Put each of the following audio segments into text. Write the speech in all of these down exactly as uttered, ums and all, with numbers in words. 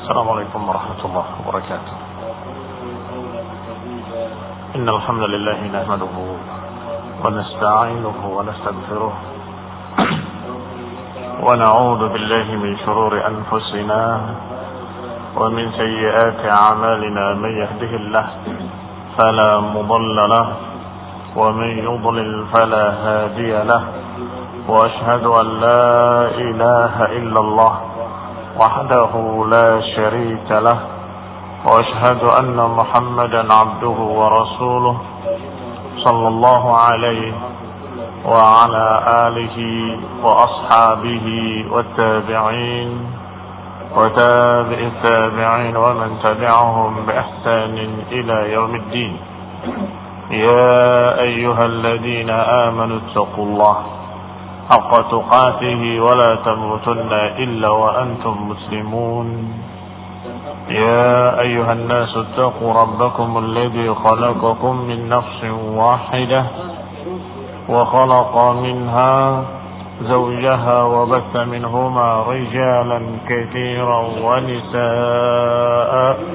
السلام عليكم ورحمة الله وبركاته. إن الحمد لله نحمده ونستعينه ونستغفره ونعوذ بالله من شرور أنفسنا ومن سيئات أعمالنا. من يهده الله فلا مضل له ومن يضلل فلا هادي له، وأشهد أن لا إله إلا الله وحده لا شريك له، وأشهد أن محمدا عبده ورسوله صلى الله عليه وعلى آله وأصحابه والتابعين وتابع التابعين ومن تبعهم بإحسان إلى يوم الدين. يا أيها الذين آمنوا اتقوا الله حق تقاته ولا تموتن إلا وأنتم مسلمون. يا أيها الناس اتقوا ربكم الذي خلقكم من نفس واحدة وخلق منها زوجها وبث منهما رجالا كثيرا ونساء،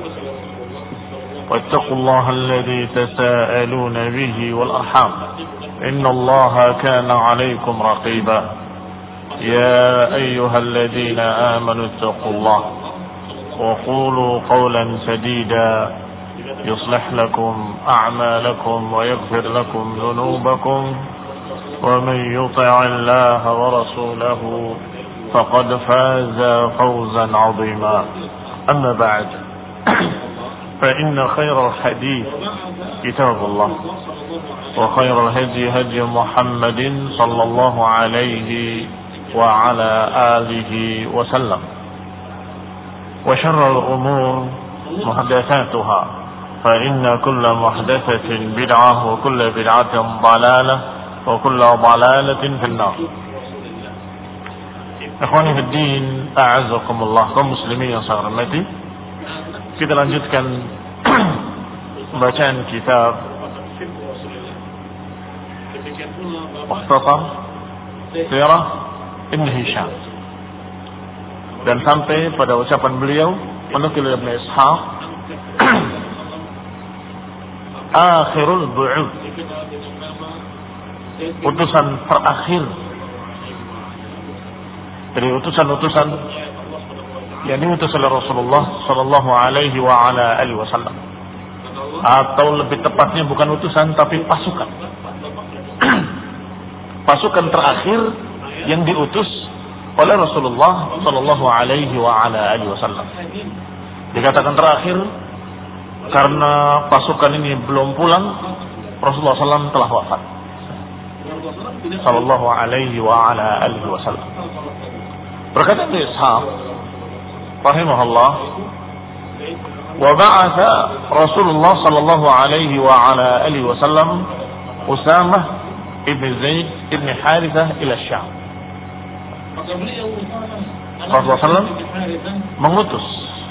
واتقوا الله الذي تساءلون به والأرحام إن الله كان عليكم رقيبا. يا أيها الذين آمنوا اتقوا الله وقولوا قولا سديدا يصلح لكم أعمالكم ويغفر لكم ذنوبكم، ومن يطع الله ورسوله فقد فاز فوزا عظيما. أما بعد، فإن خير الحديث كتاب الله، وخير الهدي هدي محمد صلى الله عليه وعلى آله وسلم، وشر الأمور محدثاتها، فإن كل محدثة بدعة وكل بدعة ضلالة وكل ضلالة في النار. Ikhwani fi din, a'azzakumullah, kaum muslimin yang saya hormati. Kita lanjutkan bacaan kitab Mukhtasar Sirah Ibn Hisham, dan sampai pada ucapan beliau menukil Ibn Ishaq, akhirul bu'ud, utusan terakhir dari utusan-utusan yang diutus oleh Rasulullah sallallahu alaihi wa ala alihi wasallam, atau lebih tepatnya bukan utusan tapi pasukan pasukan terakhir yang diutus oleh Rasulullah sallallahu alaihi wa ala alihi wasallam. Dikatakan terakhir karena pasukan ini belum pulang, Rasulullah sallallahu alaihi wasallam telah wafat sallallahu alaihi wa ala alihi wasallam. Berkata Ibnu Ishaq rahimahullah, wa ba'atha Rasulullah sallallahu alaihi wa ala alihi wasallam Usamah ibn Zaid ibn Harithah ila Syam. Rasulullah sallallahu alaihi wasallam mengutus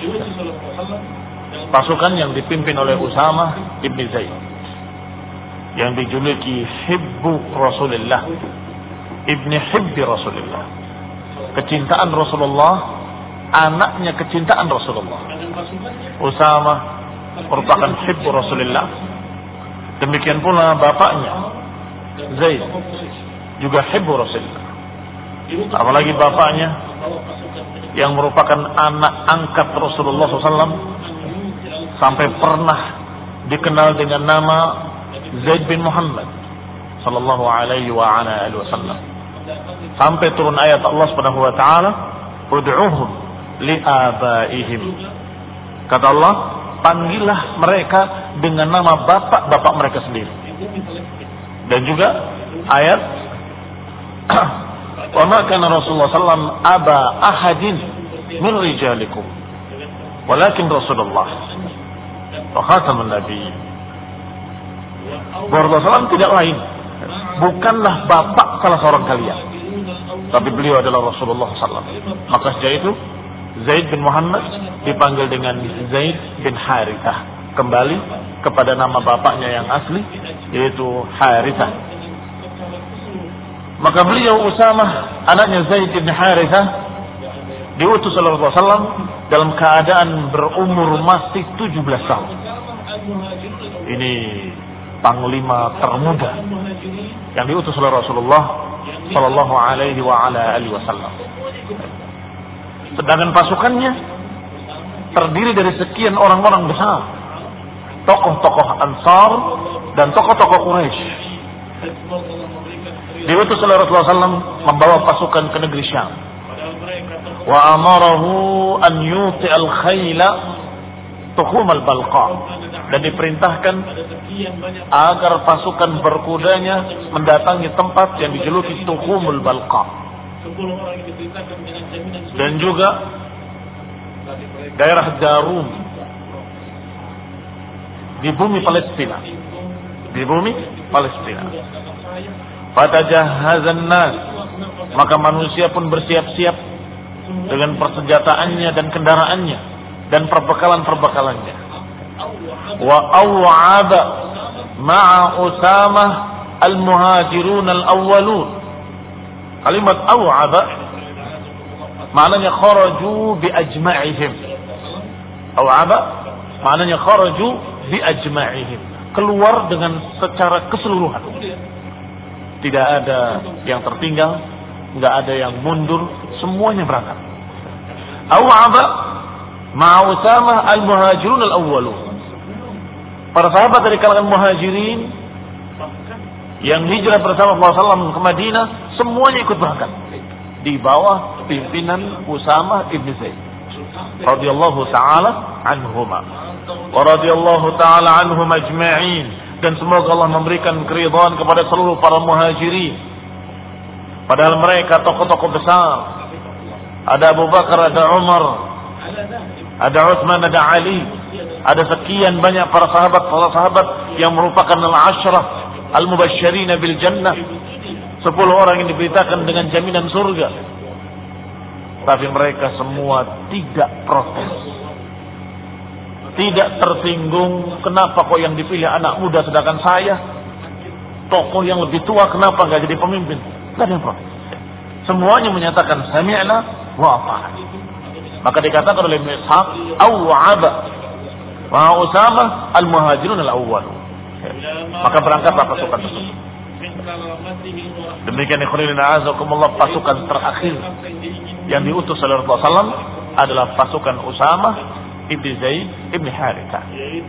pasukan yang dipimpin oleh Usamah ibn Zaid, yang dijuluki Hibbu Rasulullah, ibni Hibbi Rasulullah, kecintaan Rasulullah, anaknya kecintaan Rasulullah. Usamah merupakan Hibbu Rasulullah, demikian pula bapaknya Zaid juga Hibbu Rasulullah, apalagi bapaknya yang merupakan anak angkat Rasulullah sallallahu alaihi wasallam sampai pernah dikenal dengan nama Zaid bin Muhammad sallallahu alaihi wa ala alihi wasallam, sampai turun ayat Allah Subhanahu wa taala, ud'uhum li abaihim. Kata Allah, panggillah mereka dengan nama bapak-bapak mereka sendiri. Dan juga ayat wa ma kana Rasulullah sallallahu alaihi wasallam aba ahadin min rijalikum walakin Rasulullah wa khatamun nabiyyin. Rasulullah sallallahu alaihi wasallam tidak lain, bukanlah bapak salah seorang kalian, tapi beliau adalah Rasulullah sallallahu alaihi wasallam. Maka sejak itu Zaid bin Muhammad dipanggil dengan Zaid bin Harithah, kembali kepada nama bapaknya yang asli, yaitu Harithah. Maka beliau Usamah, anaknya Zaid bin Harithah, diutus oleh Rasulullah sallallahu alaihi wasallam dalam keadaan berumur masih tujuh belas tahun. Ini panglima termuda yang diutus oleh Rasulullah sallallahu alaihi wa ala alihi wasallam. Sedangkan pasukannya terdiri dari sekian orang-orang besar, tokoh-tokoh Ansar dan tokoh-tokoh Quraisy. Diutus oleh Rasulullah sallallahu alaihi wasallam membawa pasukan ke negeri Syam. Wa amarahu an yuti al-khayla tukhum al-balqa, dan diperintahkan agar pasukan berkudanya mendatangi tempat yang dijuluki Tukhumul Balqa, dan juga daerah Darum di bumi Palestina, di bumi Palestina. Fatajahhazan nas, maka manusia pun bersiap-siap dengan persenjataannya dan kendaraannya dan perbekalan-perbekalannya. Wa aw'aba ma'a Usamah al-muhajirun al-awwalun. Kalimat aw'aba maknanya kharaju bi ajma'ihim. Aw'aba maknanya kharaju bi ajma'ihim, keluar dengan secara keseluruhan. Tidak ada yang tertinggal, enggak ada yang mundur, semuanya berangkat. Aw'aba ma'a Usamah al-muhajirun al-awwalun. Para sahabat dari kalangan muhajirin yang hijrah bersama Rasulullah sallallahu alaihi wasallam ke Madinah, semuanya ikut berangkat di bawah pimpinan Usamah ibn Zaid radhiyallahu taala anhuma wa radhiyallahu taala anhum ajma'in, dan semoga Allah memberikan keridhaan kepada seluruh para muhajirin. Padahal mereka tokoh-tokoh besar. Ada Abu Bakar, ada Umar, ada Utsman, ada Ali, ada sekian banyak para sahabat, para sahabat yang merupakan al-asyrah al-mubasysyirin bil jannah, sepuluh orang yang diberitakan dengan jaminan surga. Tapi mereka semua tidak protes, tidak tersinggung. Kenapa kok yang dipilih anak muda, sedangkan saya tokoh yang lebih tua, kenapa nggak jadi pemimpin? Nggak ada yang protes. Semuanya menyatakan sami'na wa ata'na. Maka dikatakan oleh Ibnu Ishaq, aw'aba wa Usamah al-muhajirun al-awwal. Maka berangkatlah pasukan tersebut. Demikian ikhwan a'azakumullah, pasukan terakhir yang diutus oleh Rasulullah sallallahu alaihi wasallam adalah pasukan Usamah ibn Zaid ibn Harithah.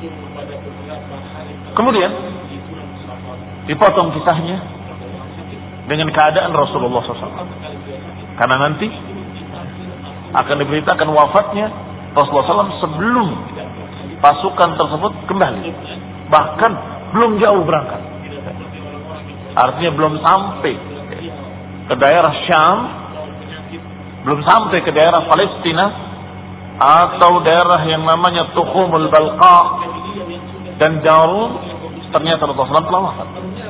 Kemudian dipotong kisahnya dengan keadaan Rasulullah sallallahu alaihi wasallam, karena nanti akan diberitakan wafatnya Rasulullah sallallahu alaihi wasallam sebelum pasukan tersebut kembali, bahkan belum jauh berangkat, artinya belum sampai ke daerah Syam, belum sampai ke daerah Palestina atau daerah yang namanya Tukhumul Balqa dan Darum, ternyata Rasulullah sallallahu alaihi wasallam telah wafat.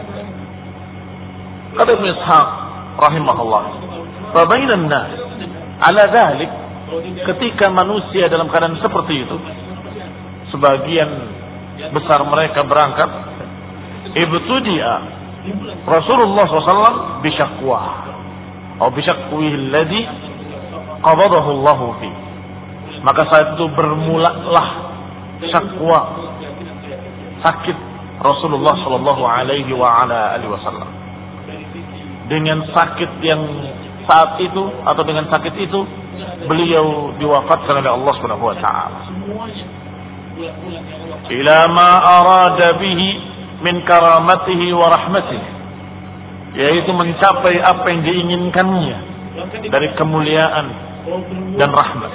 Kata Ibnu Ishaq rahimahullah, fa bainan nas ala dzalik, ketika manusia dalam keadaan seperti itu, sebagian besar mereka berangkat, ibtudi'a Rasulullah sallallahu alaihi wasallam bisyaqwa atau bisyaqwihi alladhi qabadahu Allah fi. Maka saat itu bermulalah syaqwa, sakit Rasulullah sallallahu alaihi wa ala alihi wasallam. Dengan sakit yang saat itu atau dengan sakit itu beliau diwafatkan oleh Allah Subhanahu wa taala. Ila ma arada bihi min karamatihi wa rahmatihi, yaitu mencapai apa yang diinginkannya dari kemuliaan dan rahmat,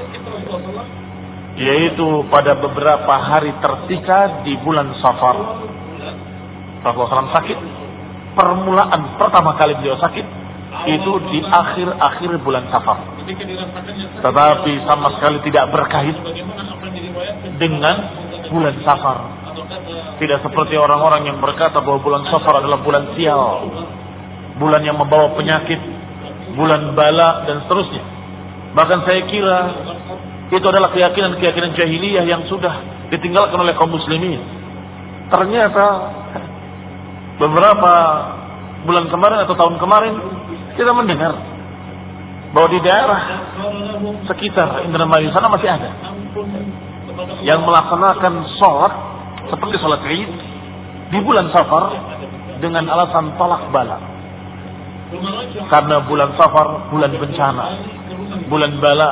yaitu pada beberapa hari tersisa di bulan Safar. Rasulullah sallallahu alaihi wasallam sakit, permulaan pertama kali beliau sakit itu di akhir-akhir bulan Safar, tetapi sama sekali tidak berkait dengan bulan Safar. Tidak seperti orang-orang yang berkata bahwa bulan Safar adalah bulan sial, bulan yang membawa penyakit, bulan bala dan seterusnya. Bahkan saya kira itu adalah keyakinan-keyakinan jahiliyah yang sudah ditinggalkan oleh kaum muslimin. Ternyata beberapa bulan kemarin atau tahun kemarin kita mendengar bahwa di daerah sekitar Indramayu sana masih ada yang melaksanakan sholat seperti sholat Id di bulan Safar dengan alasan tolak bala. Karena bulan Safar bulan bencana, bulan bala.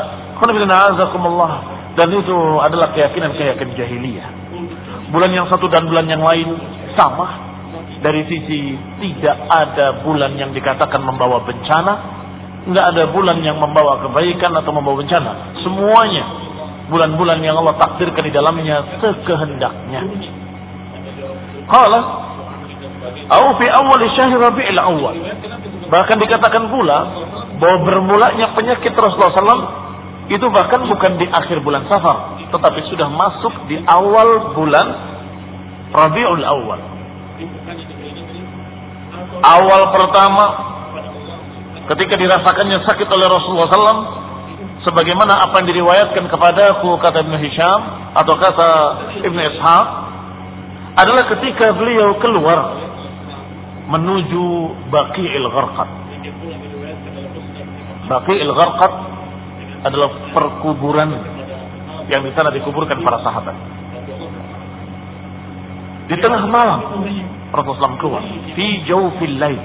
Dan itu adalah keyakinan-keyakinan jahiliyah. Bulan yang satu dan bulan yang lain sama. Dari sisi tidak ada bulan yang dikatakan membawa bencana, nggak ada bulan yang membawa kebaikan atau membawa bencana. Semuanya bulan-bulan yang Allah takdirkan di dalamnya sekehendaknya. Qala au fi awal syahr Rabiul Awwal. Bahkan dikatakan pula bahwa bermulanya penyakit Rasulullah sallallahu alaihi wasallam itu bahkan bukan di akhir bulan Safar, tetapi sudah masuk di awal bulan Rabiul Awwal. Awal pertama ketika dirasakannya sakit oleh Rasulullah sallallahu alaihi wasallam, sebagaimana apa yang diriwayatkan kepadaku, kata Ibnu Hisham atau kata Ibnu Ishaq, adalah ketika beliau keluar menuju Baqi'il Gharqad. Baqi'il Gharqad adalah perkuburan yang di sana dikuburkan para sahabat. Di tengah malam Rasulullah sallallahu alaihi wasallam keluar fi jawfil lail.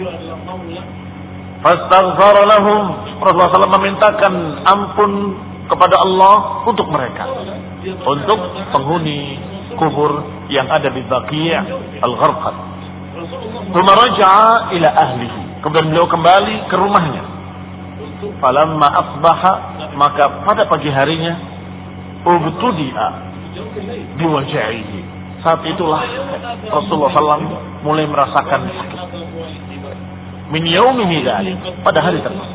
Fastaghfara lahum. Rasulullah sallallahu alaihi wasallam memintakan ampun kepada Allah untuk mereka, untuk penghuni kubur yang ada di Baqi' al-Gharqad. Tsumma raja'a ila ahlihi. Kemudian beliau kembali ke rumahnya. Falamma asbaha, maka pada pagi harinya, ubtudi'a biwaj'ihi. Saat itulah Rasulullah sallallahu alaihi wasallam mulai merasakan sakit. Min yaumihi dzalik, pada hari tersebut.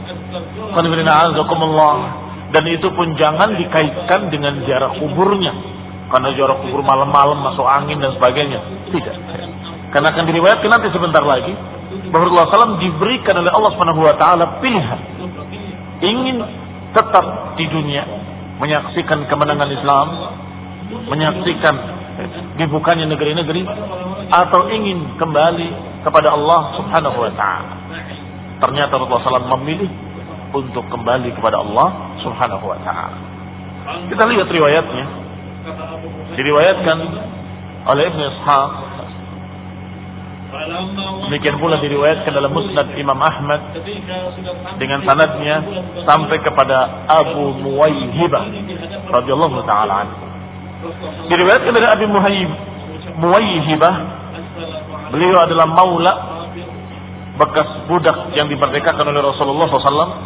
Dan itu pun jangan dikaitkan dengan jarak kuburnya, karena jarak kubur malam-malam masuk angin dan sebagainya. Tidak. Karena akan diriwayatkan nanti sebentar lagi bahwa Rasulullah sallallahu alaihi wasallam diberikan oleh Allah Subhanahu wa taala pilihan, ingin tetap di dunia menyaksikan kemenangan Islam, menyaksikan dibukanya negeri-negeri, atau ingin kembali kepada Allah Subhanahu wa taala. Ternyata Rasulullah sallallahu alaihi wasallam memilih untuk kembali kepada Allah Subhanahu wa taala. Kita lihat riwayatnya. Diriwayatkan oleh Ibnu Ishaq. Demikian pula diriwayatkan dalam Musnad Imam Ahmad dengan sanadnya sampai kepada Abu Muwayhibah radhiyallahu taala anhu. Diriwayatkan dari Abi Muwayhibah, beliau adalah maula bekas budak yang dimerdekakan oleh Rasulullah sallallahu alaihi wasallam.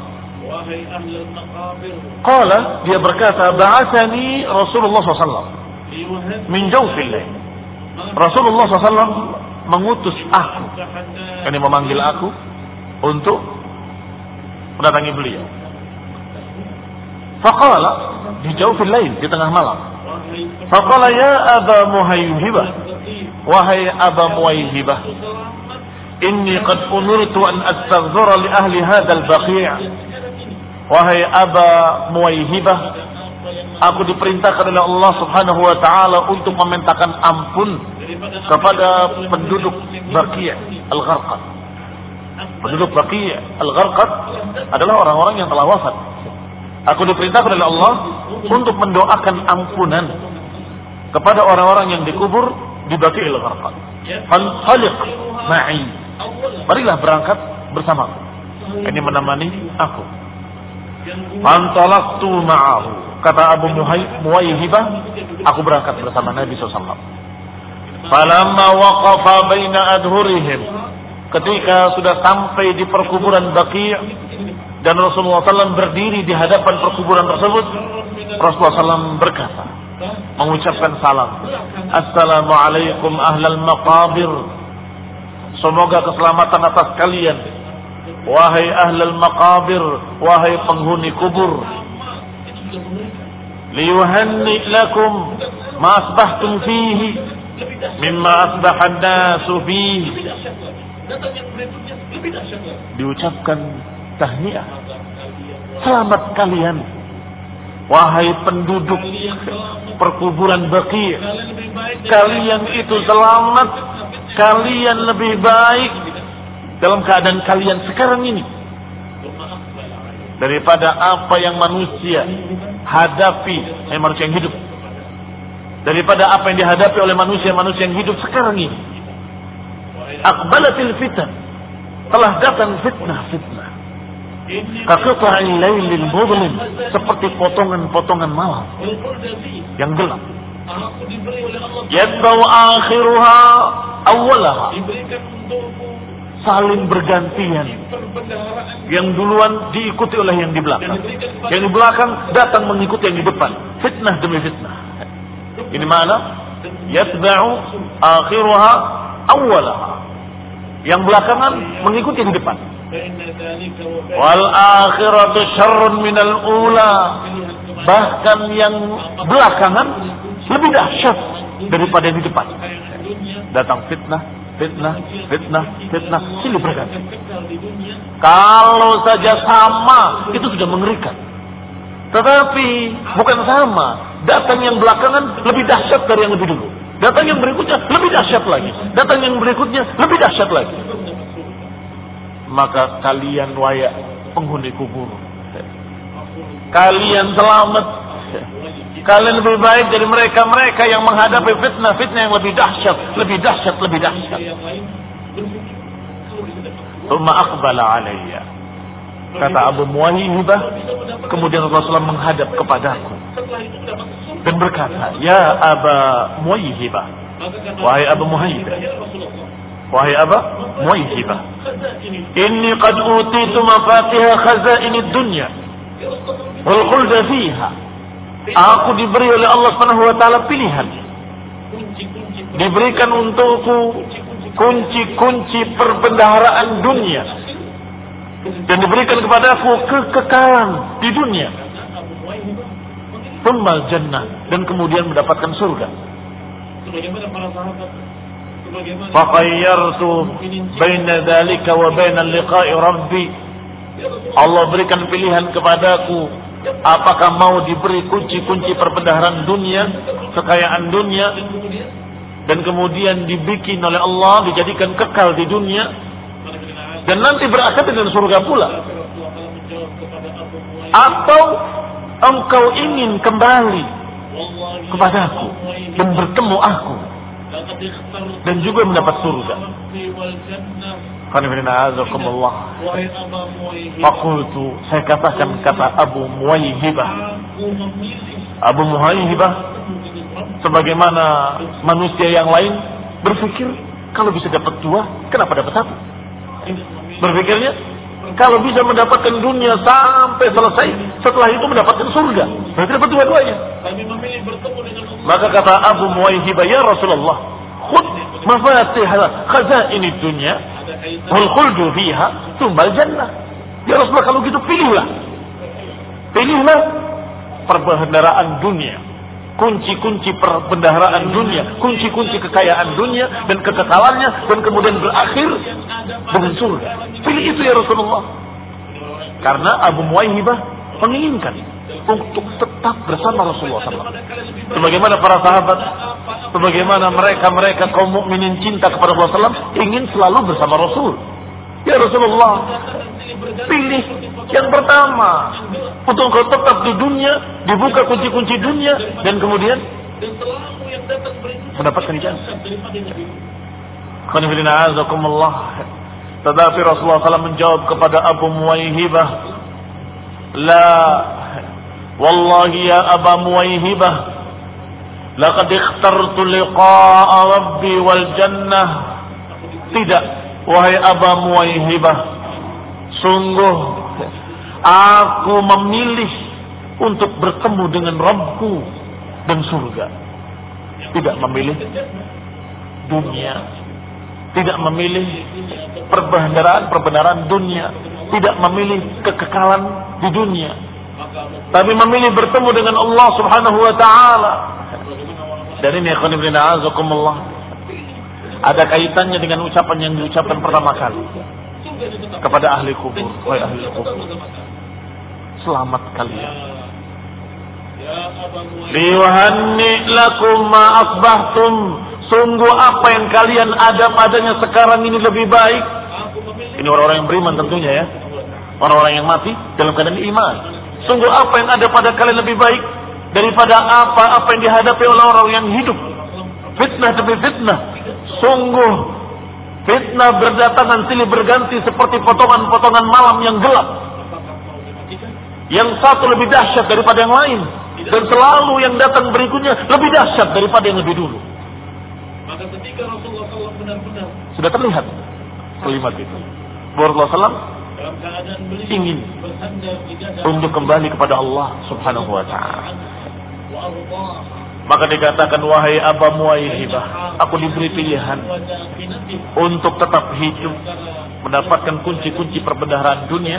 Qala, dia berkata, ba'athani Rasulullah sallallahu alaihi wasallam min jawfil lail. Rasulullah sallallahu alaihi wasallam mengutus aku, ini memanggil aku untuk mendatangi beliau. Faqala, di jawfil lail, di tengah malam. Faqala, ya Aba Muwayhibah, wahai Aba Muwayhibah, inni qad umirtu an astaghfira li ahli hadzal baqi'. Wahai Aba Muwayhibah, aku diperintahkan oleh Allah Subhanahu wa taala untuk memintakan ampun kepada penduduk Baqi' al-Gharqad. Penduduk Baqi' al-Gharqad adalah orang-orang yang telah wafat. Aku diperintahkan oleh Allah untuk mendoakan ampunan kepada orang-orang yang dikubur di Baqi' al-Gharqad. Fanhaliq ma'i. Marilah berangkat bersamaku. Ini menemani aku. Fantalaqtu ma'ahu. Kata Abu Muwayhibah, aku berangkat bersama Nabi sallallahu alaihi wasallam. Falamma waqafa baina adhurihim, ketika sudah sampai di perkuburan Baqi' dan Rasulullah sallallahu alaihi wasallam berdiri di hadapan perkuburan tersebut, Rasulullah sallallahu alaihi wasallam berkata, mengucapkan salam, Assalamualaikum ahlal maqabir. Semoga keselamatan atas kalian, wahai ahlal maqabir, wahai penghuni kubur. Liyuhanni lakum ma asbahtum fihi mimma asbahan nasu fihi. Diucapkan tahniah, selamat kalian wahai penduduk perkuburan Baqi', kalian itu selamat, kalian lebih baik dalam keadaan kalian sekarang ini daripada apa yang manusia hadapi, eh, manusia yang hidup, daripada apa yang dihadapi oleh manusia-manusia yang hidup sekarang ini. Aqbalatil fitan, telah datang fitnah-fitnah. Kaqita'il lailil mudlim, seperti potongan-potongan malam yang gelap. Yatba'u akhiruha awwalaha, saling bergantian. Yang duluan diikuti oleh yang di belakang, yang di belakang datang mengikuti yang di depan. Fitnah demi fitnah. Ini mana? Yatba'u akhiruha awwalaha, yang belakangan mengikuti yang di depan. Wal akhiratu syarrun minal ula, bahkan yang belakangan lebih dahsyat daripada yang di depan. Datang fitnah, fitnah, fitnah, fitnah, silih berganti. Kalau saja sama, itu sudah mengerikan. Tetapi bukan sama, datang yang belakangan lebih dahsyat dari yang lebih dulu. Datang yang berikutnya lebih dahsyat lagi. Datang yang berikutnya lebih dahsyat lagi. Maka kalian waya penghuni kubur, kalian selamat. Kalian lebih baik dari mereka-mereka yang menghadapi fitnah-fitnah yang lebih dahsyat, lebih dahsyat, lebih dahsyat. Tsumma aqbala alayya, kata Abu Muwaihibah, kemudian Rasulullah menghadap kepadaku dan berkata, ya Aba Muwaihibah, wahai Abu Muwaihibah, wahai Aba Muwaihibah, inni qad utitu mafatiha khazainid dunya wal khulda fiha. Aku diberi oleh Allah Subhanahu wa taala pilihan. Diberikan untukku kunci-kunci perbendaharaan dunia dan diberikan kepadaku kekekalan di dunia. Tsummal jannah, dan kemudian mendapatkan surga. Faqayyartu baina dzalika wa baina liqa'i rabbi. Allah berikan pilihan kepadaku, apakah mau diberi kunci-kunci perbendaharaan dunia, kekayaan dunia, dan kemudian dibikin oleh Allah, dijadikan kekal di dunia, dan nanti berakhir dengan surga pula, atau engkau ingin kembali kepadaku dan bertemu aku dan juga mendapat surga. Fakultu, saya katakan, kata Abu Muwaihibah, Abu Muwaihibah sebagaimana manusia yang lain berpikir, kalau bisa dapat dua, kenapa dapat satu? Berpikirnya, kalau bisa mendapatkan dunia sampai selesai, setelah itu mendapatkan surga, berarti dapat dua-duanya. Maka kata Abu Muwaihibah, ya Rasulullah, khud mafatih khazainid dunya wal khuldu fiha tsummal jannah. Ya Rasulullah, kalau gitu pilihlah. Pilihlah perbendaharaan dunia, kunci-kunci perbendaharaan dunia, kunci-kunci kekayaan dunia dan kekekalannya, dan kemudian berakhir dengan surga. Pilih itu ya Rasulullah. Karena Abu Muwaihibah menginginkan untuk tetap bersama Rasulullah shallallahu alaihi wasallam. Sebagaimana para sahabat, sebagaimana mereka-mereka kaum mukminin cinta kepada Rasulullah shallallahu alaihi wasallam, ingin selalu bersama Rasul. Ya Rasulullah, pilih yang pertama untuk engkau tetap di dunia, dibuka kunci-kunci dunia, dan kemudian mendapatkan ijazah. Qanifilina azakumullah. Tetapi Rasulullah shallallahu alaihi wasallam menjawab kepada Abu Muwaihibah, la wallahi ya Aba Muwaihibah, laqad ikhtartu liqa'a rabbi wal jannah. Tidak, wahai Aba Muwaihibah, sungguh aku memilih untuk bertemu dengan Rabbku dan surga. Tidak memilih dunia, tidak memilih perbendaharaan-perbendaharaan dunia, tidak memilih kekekalan di dunia, tapi memilih bertemu dengan Allah Subhanahu wa taala. Dan ini ikhwan fillah azakumullah, ada kaitannya dengan ucapan yang diucapkan pertama kali kepada ahli kubur. Wahai ahli kubur, selamat kalian. Liwahanni lakum ma asbahtum. Sungguh apa yang kalian ada padanya sekarang ini lebih baik. Ini orang-orang yang beriman tentunya ya. orang-orang yang mati dalam keadaan iman. Sungguh apa yang ada pada kalian lebih baik daripada apa-apa yang dihadapi oleh orang yang hidup. Fitnah demi fitnah. Sungguh fitnah berdatangan silih berganti seperti potongan-potongan malam yang gelap. Yang satu lebih dahsyat daripada yang lain. Dan selalu yang datang berikutnya lebih dahsyat daripada yang lebih dulu. Maka ketika Rasulullah shallallahu alaihi wasallam benar-benar sudah terlihat kalimat itu, Rasulullah shallallahu alaihi wasallam ingin untuk kembali kepada Allah Subhanahu wa ta'ala. Maka dikatakan, wahai Aba Muwaihibah, aku diberi pilihan untuk tetap hidup, mendapatkan kunci-kunci perbendaharaan dunia,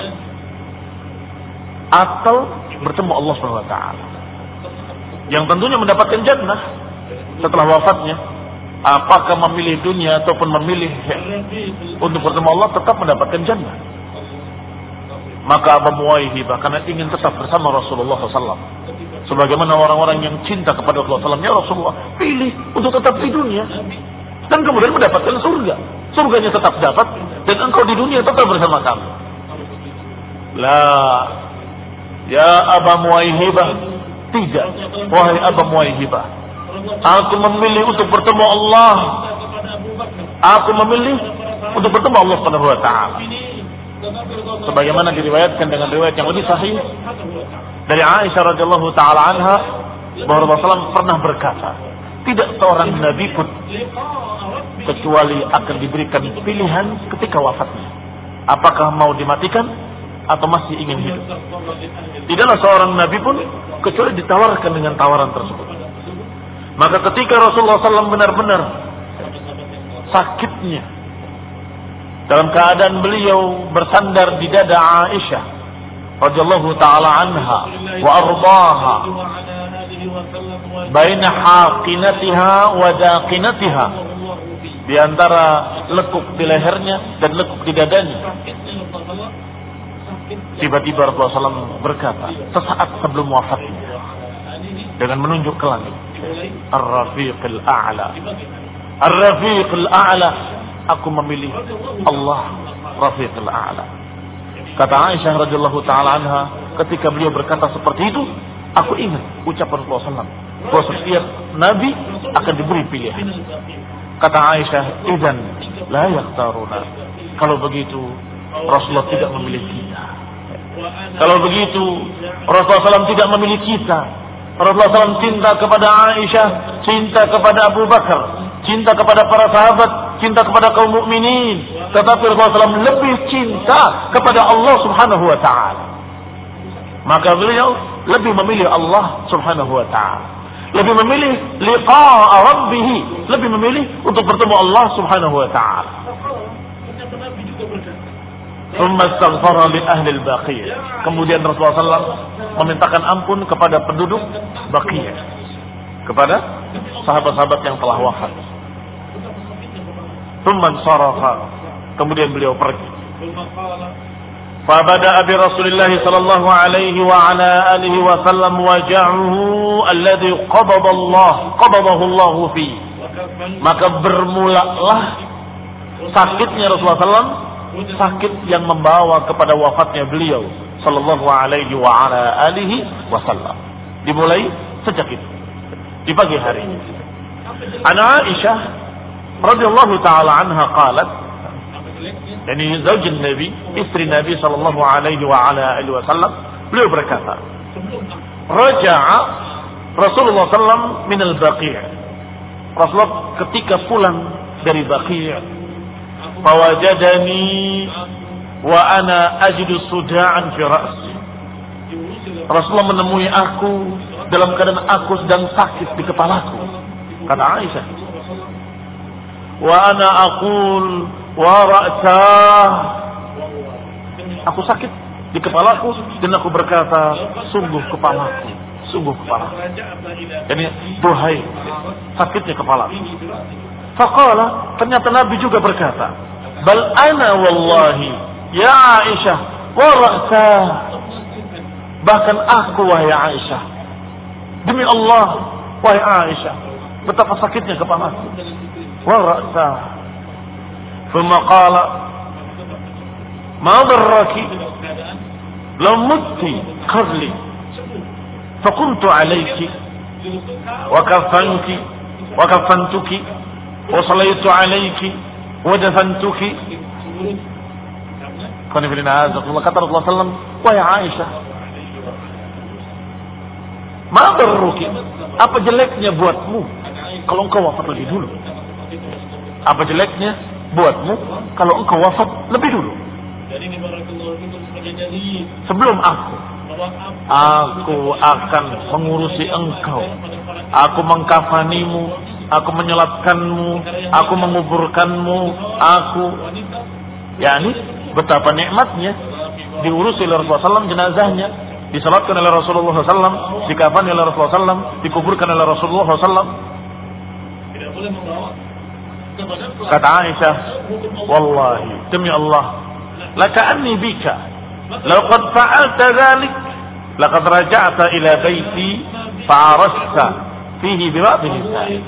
atau bertemu Allah Subhanahu wa ta'ala, yang tentunya mendapatkan jannah setelah wafatnya. Apakah memilih dunia ataupun memilih untuk bertemu Allah, tetap mendapatkan jannah. Maka Abu Muwaihibah karena ingin tetap bersama Rasulullah shallallahu alaihi wasallam, sebagaimana orang-orang yang cinta kepada Rasulullah shallallahu alaihi wasallam, ya Rasulullah, pilih untuk tetap di dunia dan kemudian mendapatkan surga. Surganya tetap dapat dan engkau di dunia tetap bersama kami. La, ya Abu Muwaihibah, tidak, wahai Abu Muwaihibah, aku memilih untuk bertemu Allah. Aku memilih untuk bertemu Allah Subhanahu wa ta'ala. Sebagaimana diriwayatkan dengan riwayat yang lebih sahih dari Aisyah radhiyallahu taala anha, bahwa Rasulullah shallallahu alaihi wasallam pernah berkata, tidak seorang nabi pun kecuali akan diberikan pilihan ketika wafatnya, apakah mau dimatikan atau masih ingin hidup. Tidaklah seorang nabi pun kecuali ditawarkan dengan tawaran tersebut. Maka ketika Rasulullah shallallahu alaihi wasallam benar-benar sakitnya, dalam keadaan beliau bersandar di dada Aisyah radhiyallahu taala anha wa ardaha, baina haqinatiha wa daqinatiha, di antara lekuk di lehernya dan lekuk di dadanya, tiba-tiba Rasulullah shallallahu alaihi wasallam berkata sesaat sebelum wafatnya dengan menunjuk ke langit, Ar-Rafiqil A'la, Ar-Rafiqil A'la, aku memilih Allah Rafiqil A'la. Kata Aisyah radhiyallahu taala anha, ketika beliau berkata seperti itu, aku ingat ucapan Rasulullah shallallahu alaihi wasallam bahwa setiap nabi akan diberi pilihan. Kata Aisyah, idzan la yakhtaruna, kalau begitu Rasulullah tidak memilih kita. Kalau begitu Rasulullah shallallahu alaihi wasallam tidak memilih kita. Rasulullah shallallahu alaihi wasallam cinta kepada Aisyah, cinta kepada Abu Bakar, cinta kepada para sahabat, cinta kepada kaum mukminin, tetapi Rasulullah shallallahu alaihi wasallam lebih cinta kepada Allah Subhanahu wa ta'ala. Maka beliau lebih memilih Allah Subhanahu wa ta'ala, lebih memilih liqa'a rabbih, lebih memilih untuk bertemu Allah Subhanahu wa ta'ala. Thumma astaghfara li ahli al-Baqiyah. Kemudian Rasulullah shallallahu alaihi wasallam memintakan ampun kepada penduduk Baqiyah, kepada sahabat-sahabat yang telah wafat. Thumma sarafa, kemudian beliau pergi. Fa bada'a bi Rasulillah sallallahu alaihi wa ala alihi wa sallam waja'uhu alladhi qabada Allah qabadahu Allah fi. Maka bermulalah sakitnya Rasulullah sallallahu alaihi wasallam, sakit yang membawa kepada wafatnya beliau sallallahu alaihi wa ala alihi wasallam. Dimulai sejak itu, di pagi hari. Ana Aisyah radhiyallahu taala anha qalat, yani zaujin Nabi, istri Nabi sallallahu alaihi wa ala alihi wasallam, beliau berkata, raja'a Rasulullah sallallahu alaihi wasallam min al-Baqi'. Rasulullah ketika pulang dari Baqi', fawajadani wa ana ajidu suda'an fi ra'si. Rasulullah menemui aku dalam keadaan aku sedang sakit di kepalaku. Kata Aisyah, wa ana aqul wa ra'sah, aku sakit di kepalaku dan aku berkata, sungguh kepalaku, sungguh kepalaku. Jadi duhai sakitnya kepalaku. Faqala, ternyata Nabi juga berkata, bal ana wallahi ya Aisyah wa ra'sah, bahkan aku wahai Aisyah, demi Allah wahai Aisyah, betapa sakitnya kepalaku. Wa ra'sah. Thumma qala ma darraki, law mutti qabli فقمت عليك وكفنك وكفنتك وصليت عليك ودفنتك. Kata Rasulullah sallallahu alaihi wasallam, wahai Aisyah, ma darruki, apa jeleknya buatmu kalau engkau wafat lebih dulu? Apa jeleknya buatmu kalau engkau wafat lebih dulu? Sebelum aku Aku akan mengurusi engkau. Aku mengkafanimu, aku menyolatkanmu, aku menguburkanmu, aku yakni betapa nikmatnya diurusi oleh Rasulullah sallallahu alaihi wasallam jenazahnya, disalatkan oleh Rasulullah sallallahu alaihi wasallam, dikafani oleh Rasulullah sallallahu alaihi wasallam, dikuburkan oleh Rasulullah sallallahu alaihi wasallam. Kata Aisyah, wallahi, demi Allah, laka'anni bika law qad fa'alta dhalik laqad raja'ta ila baiti fa'arasta fihi bi ba'd nisa'i.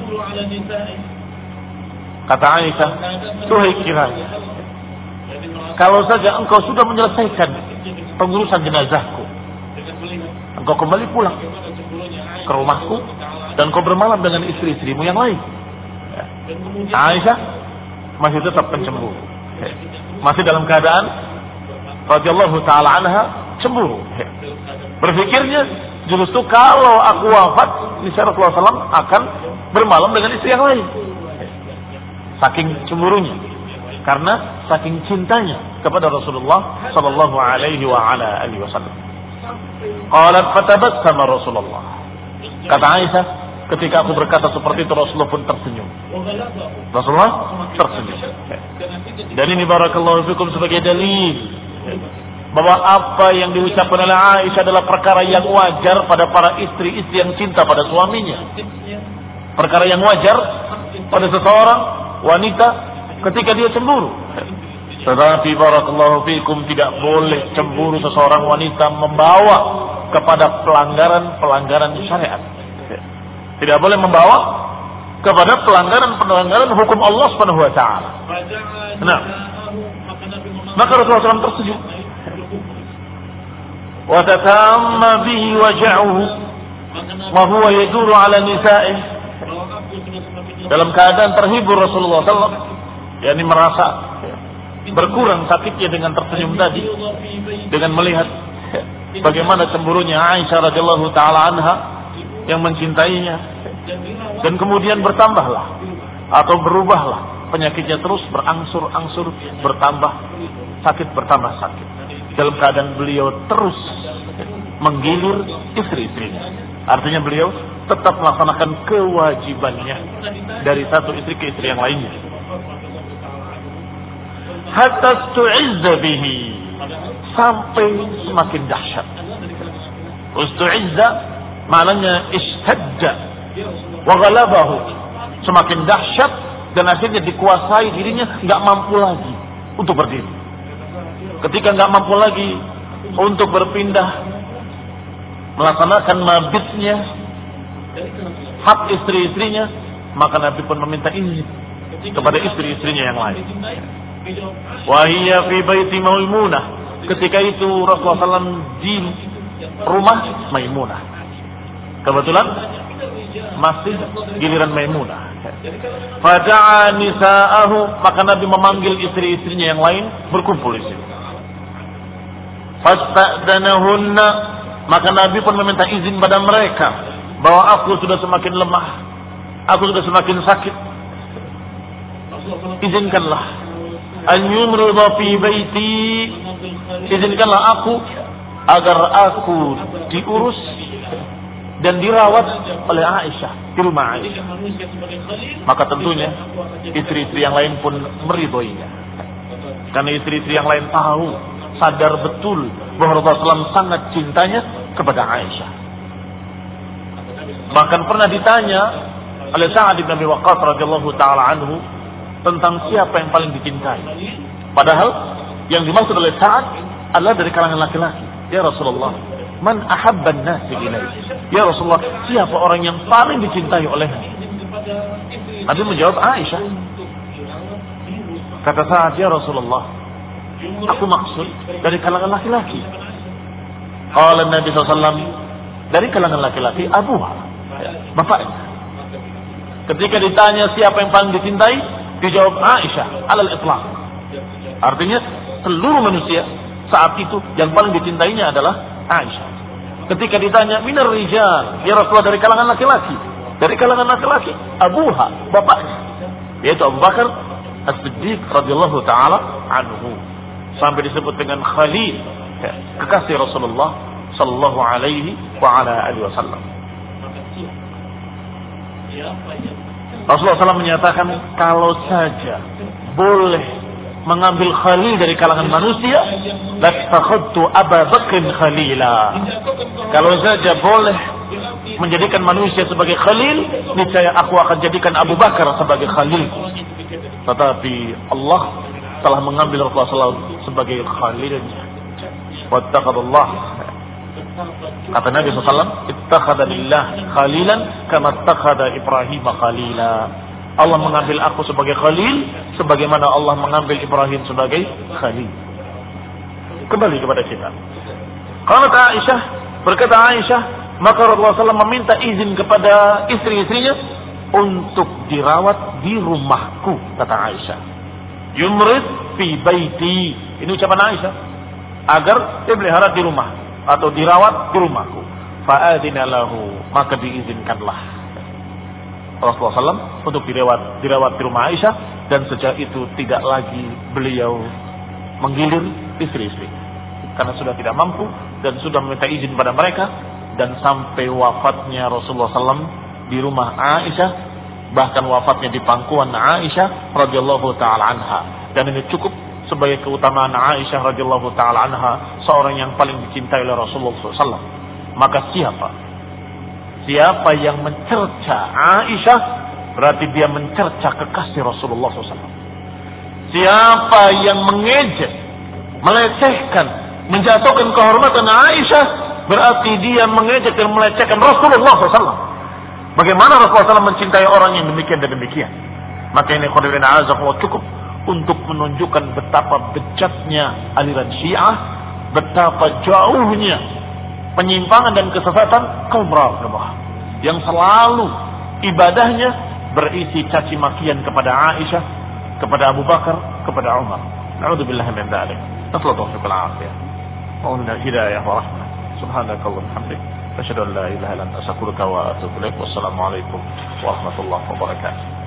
Kata Aisyah, tuhai kiranya kalau saja engkau sudah menyelesaikan pengurusan jenazahku, engkau kembali pulang ke rumahku dan kau bermalam dengan istri-istrimu yang lain. Aisyah masih tetap pencemburu, masih dalam keadaan radhiyallahu taala anha cemburu. Berpikirnya justru kalau aku wafat, niscaya Rasulullah sallallahu alaihi wasallam akan bermalam dengan istri yang lain. Saking cemburunya, karena saking cintanya kepada Rasulullah sallallahu alaihi wa ala alihi wasallam. Qalat fatabassama Rasulullah. Kata Aisyah, ketika aku berkata seperti itu Rasulullah pun tersenyum. Rasulullah tersenyum. Dan ini barakallahu fikum sebagai dalil bahwa apa yang diucapkan oleh Aisyah adalah perkara yang wajar pada para istri-istri yang cinta pada suaminya. Perkara yang wajar pada seseorang wanita ketika dia cemburu. Tetapi barakallahu fikum tidak boleh cemburu seseorang wanita membawa kepada pelanggaran-pelanggaran syariat. Tidak boleh membawa kepada pelanggaran-pelanggaran hukum Allah Subhanahu wa taala. Nah, maka Rasulullah sallallahu alaihi wasallam tersenyum. Wa tatamma bihi waja'uhu wa huwa yaduru ala nisa'i. Dalam keadaan terhibur Rasulullah sallallahu alaihi wasallam, yakni merasa berkurang sakitnya dengan tersenyum tadi, dengan melihat bagaimana cemburunya Aisyah radhiyallahu taala anha yang mencintainya, dan kemudian bertambahlah atau berubahlah penyakitnya, terus berangsur-angsur bertambah sakit, bertambah sakit, dalam keadaan beliau terus menggilir istri-istrinya. Artinya beliau tetap melaksanakan kewajibannya dari satu istri ke istri yang lainnya. Hatta tu'izza bihi, sampai semakin dahsyat. Ustu'izza maknanya ishtadda wa ghalabahu, semakin dahsyat dan akhirnya dikuasai dirinya, nggak mampu lagi untuk berdiri. Ketika nggak mampu lagi untuk berpindah melaksanakan mabitnya, hak istri-istrinya, maka Nabi pun meminta izin kepada istri-istrinya yang lain. Wahiyya fi baiti Maimunah, ketika itu Rasulullah sallallahu alaihi wasallam di rumah Maimunah. Kebetulan masih giliran Maimunah. Fada'a nisa'ahu, maka Nabi memanggil istri-istrinya yang lain berkumpul di sini. Fasta'danahunna, maka Nabi pun meminta izin pada mereka bahwa aku sudah semakin lemah, aku sudah semakin sakit. Izinkanlah an yumrida fi baiti, izinkanlah aku agar aku diurus dan dirawat oleh Aisyah di rumah Aisyah. Maka tentunya istri-istri yang lain pun meridhoinya, karena istri-istri yang lain tahu, sadar betul bahwa Rasulullah sallallahu alaihi wasallam sangat cintanya kepada Aisyah. Bahkan pernah ditanya oleh Sa'ad bin Abi Waqqas radhiyallahu taala anhu tentang siapa yang paling dicintai. Padahal yang dimaksud oleh Sa'ad adalah dari kalangan laki-laki. Ya Rasulullah, man ahabban nasi ilaih? Ya Rasulullah, siapa orang yang paling dicintai olehnya? Nabi menjawab Aisyah. Kata Sa'ad, ya Rasulullah, Aku maksud dari kalangan laki-laki. Qala Nabi sallallahu alaihi wasallam, dari kalangan laki-laki abuha, bapaknya. Ketika ditanya siapa yang paling dicintai, dijawab Aisyah alal itlaq. Artinya seluruh manusia saat itu yang paling dicintainya adalah Aisyah. Ketika ditanya minar rijal, ya Rasulullah dari kalangan laki-laki. Dari kalangan laki-laki abuha, bapaknya, yaitu Abu Bakar As-Siddiq radhiyallahu taala anhu. Sampai disebut dengan Khalil, kekasih Rasulullah sallallahu alaihi wa ala alihi wasallam. Rasulullah sallallahu alaihi wasallam menyatakan kalau saja boleh mengambil khalil dari kalangan manusia, lattakhadtu Abu Bakr khalila. Kalau saja boleh menjadikan manusia sebagai khalil, niscaya aku akan jadikan Abu Bakar sebagai khalil. Tetapi Allah telah mengambil Rasulullah sallallahu alaihi wasallam sebagai khalilnya. Wattaqadallah. Kata Nabi sallallahu alaihi wasallam, ittakhadha lillah khalilan kama ittakhadha Ibrahim khalila. Allah mengambil aku sebagai khalil sebagaimana Allah mengambil Ibrahim sebagai khalil. Kembali kepada kita. Qalat Aisyah, berkata Aisyah, maka Rasulullah sallallahu alaihi wasallam meminta izin kepada istri-istrinya untuk dirawat di rumahku, kata Aisyah. Yumrid fi baiti. Ini ucapan Aisyah. Agar dipelihara di rumah atau dirawat di rumahku. Fa'adina lahu, maka diizinkanlah Rasulullah sallallahu alaihi wasallam untuk dirawat dirawat di rumah Aisyah, dan sejak itu tidak lagi beliau menggilir istri-istri karena sudah tidak mampu dan sudah meminta izin pada mereka, dan sampai wafatnya Rasulullah sallallahu alaihi wasallam di rumah Aisyah, bahkan wafatnya di pangkuan Aisyah radhiyallahu taala anha. Dan ini cukup sebagai keutamaan Aisyah radhiyallahu taala anha, seorang yang paling dicintai oleh Rasulullah sallallahu alaihi wasallam. Maka siapa siapa yang mencerca Aisyah, berarti dia mencerca kekasih Rasulullah sallallahu alaihi wasallam. Siapa yang mengejek, melecehkan, menjatuhkan kehormatan Aisyah, berarti dia mengejek dan melecehkan Rasulullah sallallahu alaihi wasallam. Bagaimana Rasulullah sallallahu alaihi wasallam mencintai orang yang demikian dan demikian? Maka ini khairin azakumullah cukup untuk menunjukkan betapa bejatnya aliran Syiah, betapa jauhnya penyimpangan dan kesesatan kaum Rafidhah yang selalu ibadahnya berisi caci makian kepada Aisyah, kepada Abu Bakar, kepada Umar. Na'udzubillahi min dzalik. Nasallallahu alaihi wa sallam. Hidayah wa rahmah. Subhanakallahumma wa bihamdik, asyhadu an la ilaha illa anta astaghfiruka wa atubu ilaik. Wassalamu alaikum warahmatullahi wabarakatuh.